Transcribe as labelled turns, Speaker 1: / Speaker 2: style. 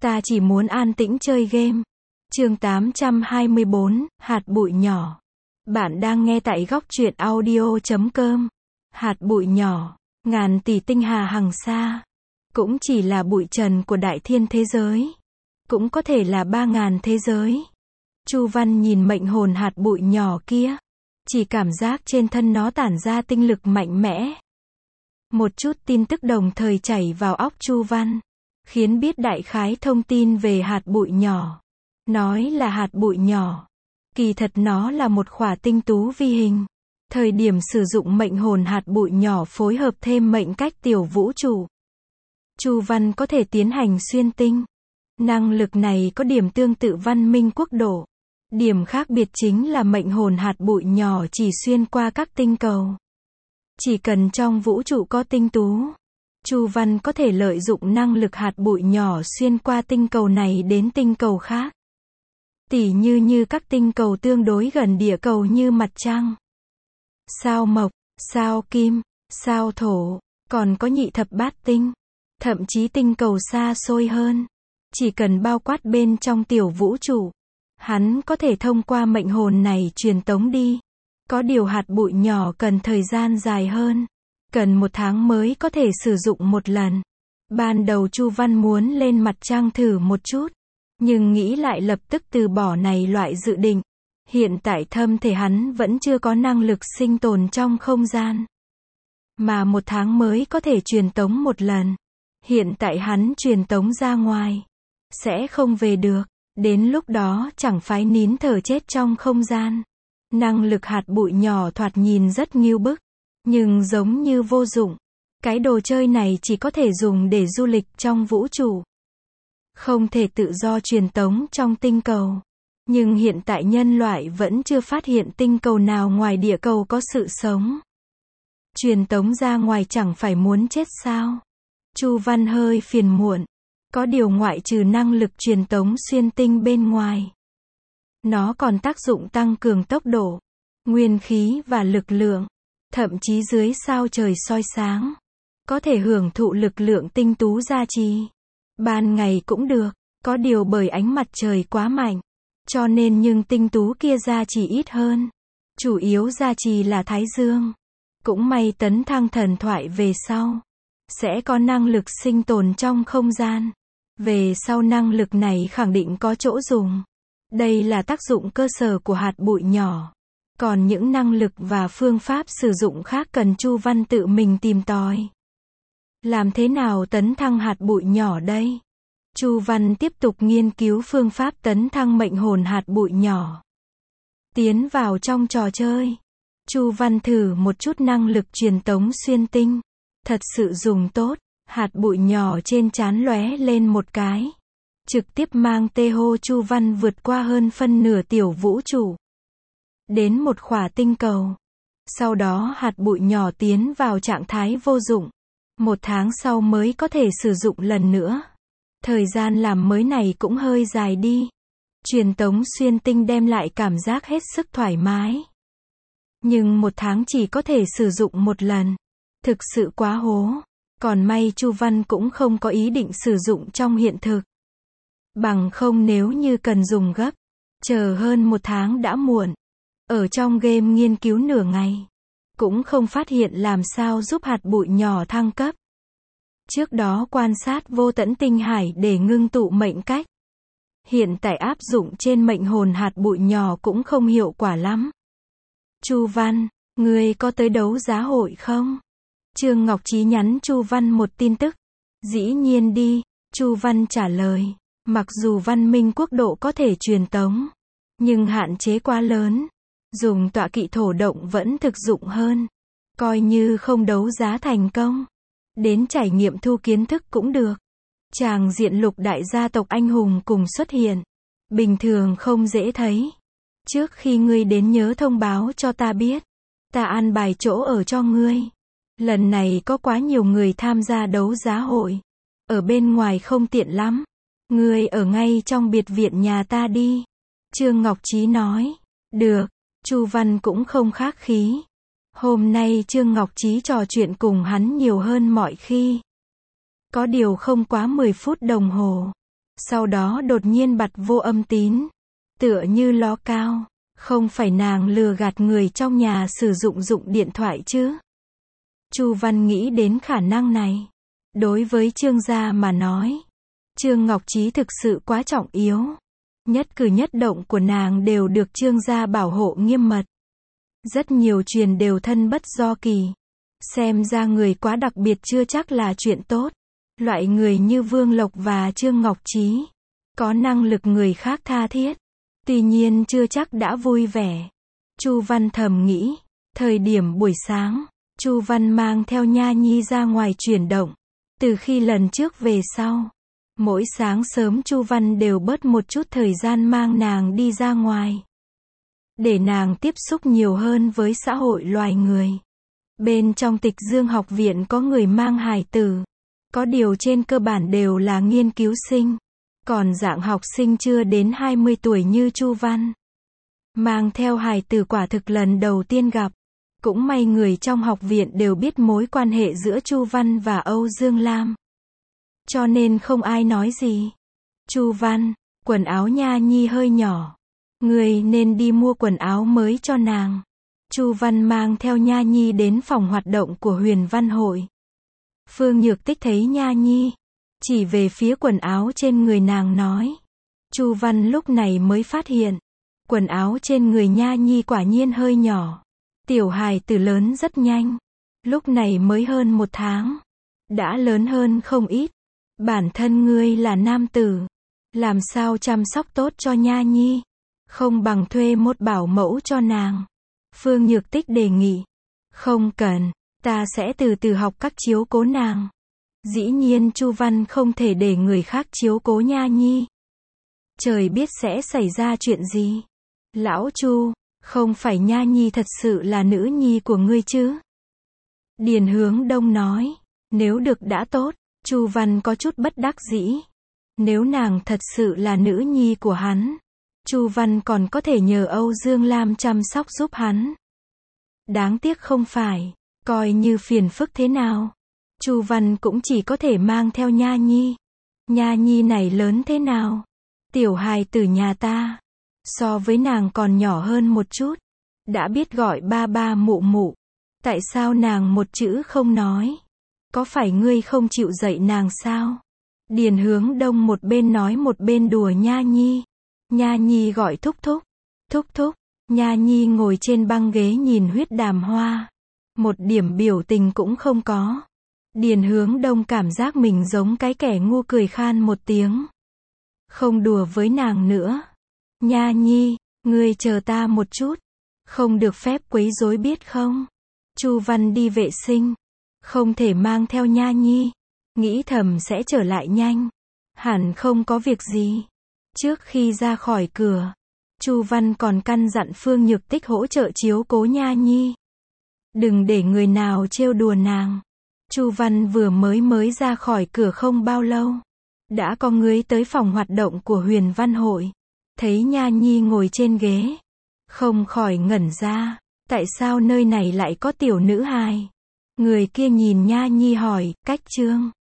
Speaker 1: Ta chỉ muốn an tĩnh chơi game. Chương 824, hạt bụi nhỏ. Bạn đang nghe tại góc truyện audio.com. Hạt bụi nhỏ, ngàn tỷ tinh hà hằng xa. Cũng chỉ là bụi trần của đại thiên thế giới. Cũng có thể là 3.000 thế giới. Chu Văn nhìn mệnh hồn hạt bụi nhỏ kia. Chỉ cảm giác trên thân nó tản ra tinh lực mạnh mẽ. Một chút tin tức đồng thời chảy vào óc Chu Văn. Khiến biết đại khái thông tin về hạt bụi nhỏ. Nói là hạt bụi nhỏ. Kỳ thật nó là một khỏa tinh tú vi hình. Thời điểm sử dụng mệnh hồn hạt bụi nhỏ phối hợp thêm mệnh cách tiểu vũ trụ. Chu Văn có thể tiến hành xuyên tinh. Năng lực này có điểm tương tự văn minh quốc độ. Điểm khác biệt chính là mệnh hồn hạt bụi nhỏ chỉ xuyên qua các tinh cầu. Chỉ cần trong vũ trụ có tinh tú, Chu Văn có thể lợi dụng năng lực hạt bụi nhỏ xuyên qua tinh cầu này đến tinh cầu khác. Tỉ như các tinh cầu tương đối gần địa cầu như mặt trăng, sao mộc, sao kim, sao thổ, còn có nhị thập bát tinh, thậm chí tinh cầu xa xôi hơn. Chỉ cần bao quát bên trong tiểu vũ trụ, hắn có thể thông qua mệnh hồn này truyền tống đi. Có điều hạt bụi nhỏ cần thời gian dài hơn. Cần 1 tháng mới có thể sử dụng một lần. Ban đầu Chu Văn muốn lên mặt trăng thử một chút. Nhưng nghĩ lại lập tức từ bỏ này loại dự định. Hiện tại thân thể hắn vẫn chưa có năng lực sinh tồn trong không gian. Mà 1 tháng mới có thể truyền tống một lần. Hiện tại hắn truyền tống ra ngoài. Sẽ không về được. Đến lúc đó chẳng phải nín thở chết trong không gian. Năng lực hạt bụi nhỏ thoạt nhìn rất nghiêu bức. Nhưng giống như vô dụng. Cái đồ chơi này chỉ có thể dùng để du lịch trong vũ trụ. Không thể tự do truyền tống trong tinh cầu. Nhưng hiện tại nhân loại vẫn chưa phát hiện tinh cầu nào ngoài địa cầu có sự sống. Truyền tống ra ngoài chẳng phải muốn chết sao? Chu Văn hơi phiền muộn. Có điều ngoại trừ năng lực truyền tống xuyên tinh bên ngoài. Nó còn tác dụng tăng cường tốc độ, nguyên khí và lực lượng. Thậm chí dưới sao trời soi sáng. Có thể hưởng thụ lực lượng tinh tú gia trì. Ban ngày cũng được. Có điều bởi ánh mặt trời quá mạnh. Cho nên nhưng tinh tú kia gia trì ít hơn. Chủ yếu gia trì là Thái Dương. Cũng may tấn thăng thần thoại về sau. Sẽ có năng lực sinh tồn trong không gian. Về sau năng lực này khẳng định có chỗ dùng. Đây là tác dụng cơ sở của hạt bụi nhỏ. Còn những năng lực và phương pháp sử dụng khác cần Chu Văn tự mình tìm tòi. Làm thế nào tấn thăng hạt bụi nhỏ đây? Chu Văn tiếp tục nghiên cứu phương pháp tấn thăng mệnh hồn hạt bụi nhỏ. Tiến vào trong trò chơi. Chu Văn thử một chút năng lực truyền tống xuyên tinh. Thật sự dùng tốt. Hạt bụi nhỏ trên trán lóe lên một cái. Trực tiếp mang tê hô Chu Văn vượt qua hơn phân nửa tiểu vũ trụ. Đến một khỏa tinh cầu. Sau đó hạt bụi nhỏ tiến vào trạng thái vô dụng. 1 tháng sau mới có thể sử dụng lần nữa. Thời gian làm mới này cũng hơi dài đi. Truyền tống xuyên tinh đem lại cảm giác hết sức thoải mái. Nhưng 1 tháng chỉ có thể sử dụng một lần. Thực sự quá hố. Còn may Chu Văn cũng không có ý định sử dụng trong hiện thực. Bằng không nếu như cần dùng gấp. Chờ hơn 1 tháng đã muộn. Ở trong game nghiên cứu nửa ngày. Cũng không phát hiện làm sao giúp hạt bụi nhỏ thăng cấp. Trước đó quan sát vô tận tinh hải để ngưng tụ mệnh cách. Hiện tại áp dụng trên mệnh hồn hạt bụi nhỏ cũng không hiệu quả lắm. Chu Văn, ngươi có tới đấu giá hội không? Trương Ngọc Chí nhắn Chu Văn một tin tức. Dĩ nhiên đi, Chu Văn trả lời. Mặc dù văn minh quốc độ có thể truyền tống. Nhưng hạn chế quá lớn. Dùng tọa kỵ thổ động vẫn thực dụng hơn. Coi như không đấu giá thành công. Đến trải nghiệm thu kiến thức cũng được. Tràng diện lục đại gia tộc anh hùng cùng xuất hiện. Bình thường không dễ thấy. Trước khi ngươi đến nhớ thông báo cho ta biết. Ta an bài chỗ ở cho ngươi. Lần này có quá nhiều người tham gia đấu giá hội. Ở bên ngoài không tiện lắm. Ngươi ở ngay trong biệt viện nhà ta đi. Trương Ngọc Chí nói. Được. Chu Văn cũng không khách khí. Hôm nay Trương Ngọc Chí trò chuyện cùng hắn nhiều hơn mọi khi. Có điều không quá 10 phút đồng hồ. Sau đó đột nhiên bật vô âm tín. Tựa như ló cao. Không phải nàng lừa gạt người trong nhà sử dụng điện thoại chứ? Chu Văn nghĩ đến khả năng này. Đối với Trương gia mà nói, Trương Ngọc Trí thực sự quá trọng yếu. Nhất cử nhất động của nàng đều được Trương gia bảo hộ nghiêm mật. Rất nhiều chuyện đều thân bất do kỳ. Xem ra người quá đặc biệt chưa chắc là chuyện tốt. Loại người như Vương Lộc và Trương Ngọc Trí, có năng lực người khác tha thiết. Tuy nhiên chưa chắc đã vui vẻ. Chu Văn thầm nghĩ. Thời điểm buổi sáng, Chu Văn mang theo Nha Nhi ra ngoài chuyển động. Từ khi lần trước về sau, mỗi sáng sớm Chu Văn đều bớt một chút thời gian mang nàng đi ra ngoài. Để nàng tiếp xúc nhiều hơn với xã hội loài người. Bên trong Tịch Dương học viện có người mang hài tử. Có điều trên cơ bản đều là nghiên cứu sinh. Còn dạng học sinh chưa đến 20 tuổi như Chu Văn, mang theo hài tử quả thực lần đầu tiên gặp. Cũng may người trong học viện đều biết mối quan hệ giữa Chu Văn và Âu Dương Lam. Cho nên không ai nói gì. Chu Văn, quần áo Nha Nhi hơi nhỏ. Người nên đi mua quần áo mới cho nàng. Chu Văn mang theo Nha Nhi đến phòng hoạt động của Huyền Văn Hội. Phương Nhược Tích thấy Nha Nhi, chỉ về phía quần áo trên người nàng nói. Chu Văn lúc này mới phát hiện, quần áo trên người Nha Nhi quả nhiên hơi nhỏ. Tiểu hài tử lớn rất nhanh. Lúc này mới hơn 1 tháng. Đã lớn hơn không ít. Bản thân ngươi là nam tử. Làm sao chăm sóc tốt cho Nha Nhi? Không bằng thuê một bảo mẫu cho nàng. Phương Nhược Tích đề nghị. Không cần, ta sẽ từ từ học cách chiếu cố nàng. Dĩ nhiên Chu Văn không thể để người khác chiếu cố Nha Nhi. Trời biết sẽ xảy ra chuyện gì. Lão Chu, không phải Nha Nhi thật sự là nữ nhi của ngươi chứ? Điền Hướng Đông nói. Nếu được đã tốt. Chu Văn có chút bất đắc dĩ. Nếu nàng thật sự là nữ nhi của hắn, Chu Văn còn có thể nhờ Âu Dương Lam chăm sóc giúp hắn. Đáng tiếc không phải. Coi như phiền phức thế nào, Chu Văn cũng chỉ có thể mang theo Nha Nhi. Nha Nhi này lớn thế nào? Tiểu hài tử nhà ta, so với nàng còn nhỏ hơn một chút. Đã biết gọi ba ba mụ mụ. Tại sao nàng một chữ không nói? Có phải ngươi không chịu dạy nàng sao? Điền Hướng Đông một bên nói một bên đùa Nha Nhi. Nha Nhi gọi thúc thúc. Thúc thúc. Nha Nhi ngồi trên băng ghế nhìn Huyết Đàm Hoa. Một điểm biểu tình cũng không có. Điền Hướng Đông cảm giác mình giống cái kẻ ngu, cười khan một tiếng. Không đùa với nàng nữa. Nha Nhi, ngươi chờ ta một chút. Không được phép quấy rối biết không? Chu Văn đi vệ sinh. Không thể mang theo Nha Nhi. Nghĩ thầm sẽ trở lại nhanh. Hẳn không có việc gì. Trước khi ra khỏi cửa, Chu Văn còn căn dặn Phương Nhược Tích hỗ trợ chiếu cố Nha Nhi. Đừng để người nào trêu đùa nàng. Chu Văn vừa mới ra khỏi cửa không bao lâu, đã có người tới phòng hoạt động của Huyền Văn Hội. Thấy Nha Nhi ngồi trên ghế, không khỏi ngẩn ra. Tại sao nơi này lại có tiểu nữ hài? Người kia nhìn Nha Nhi hỏi, Cách Trương,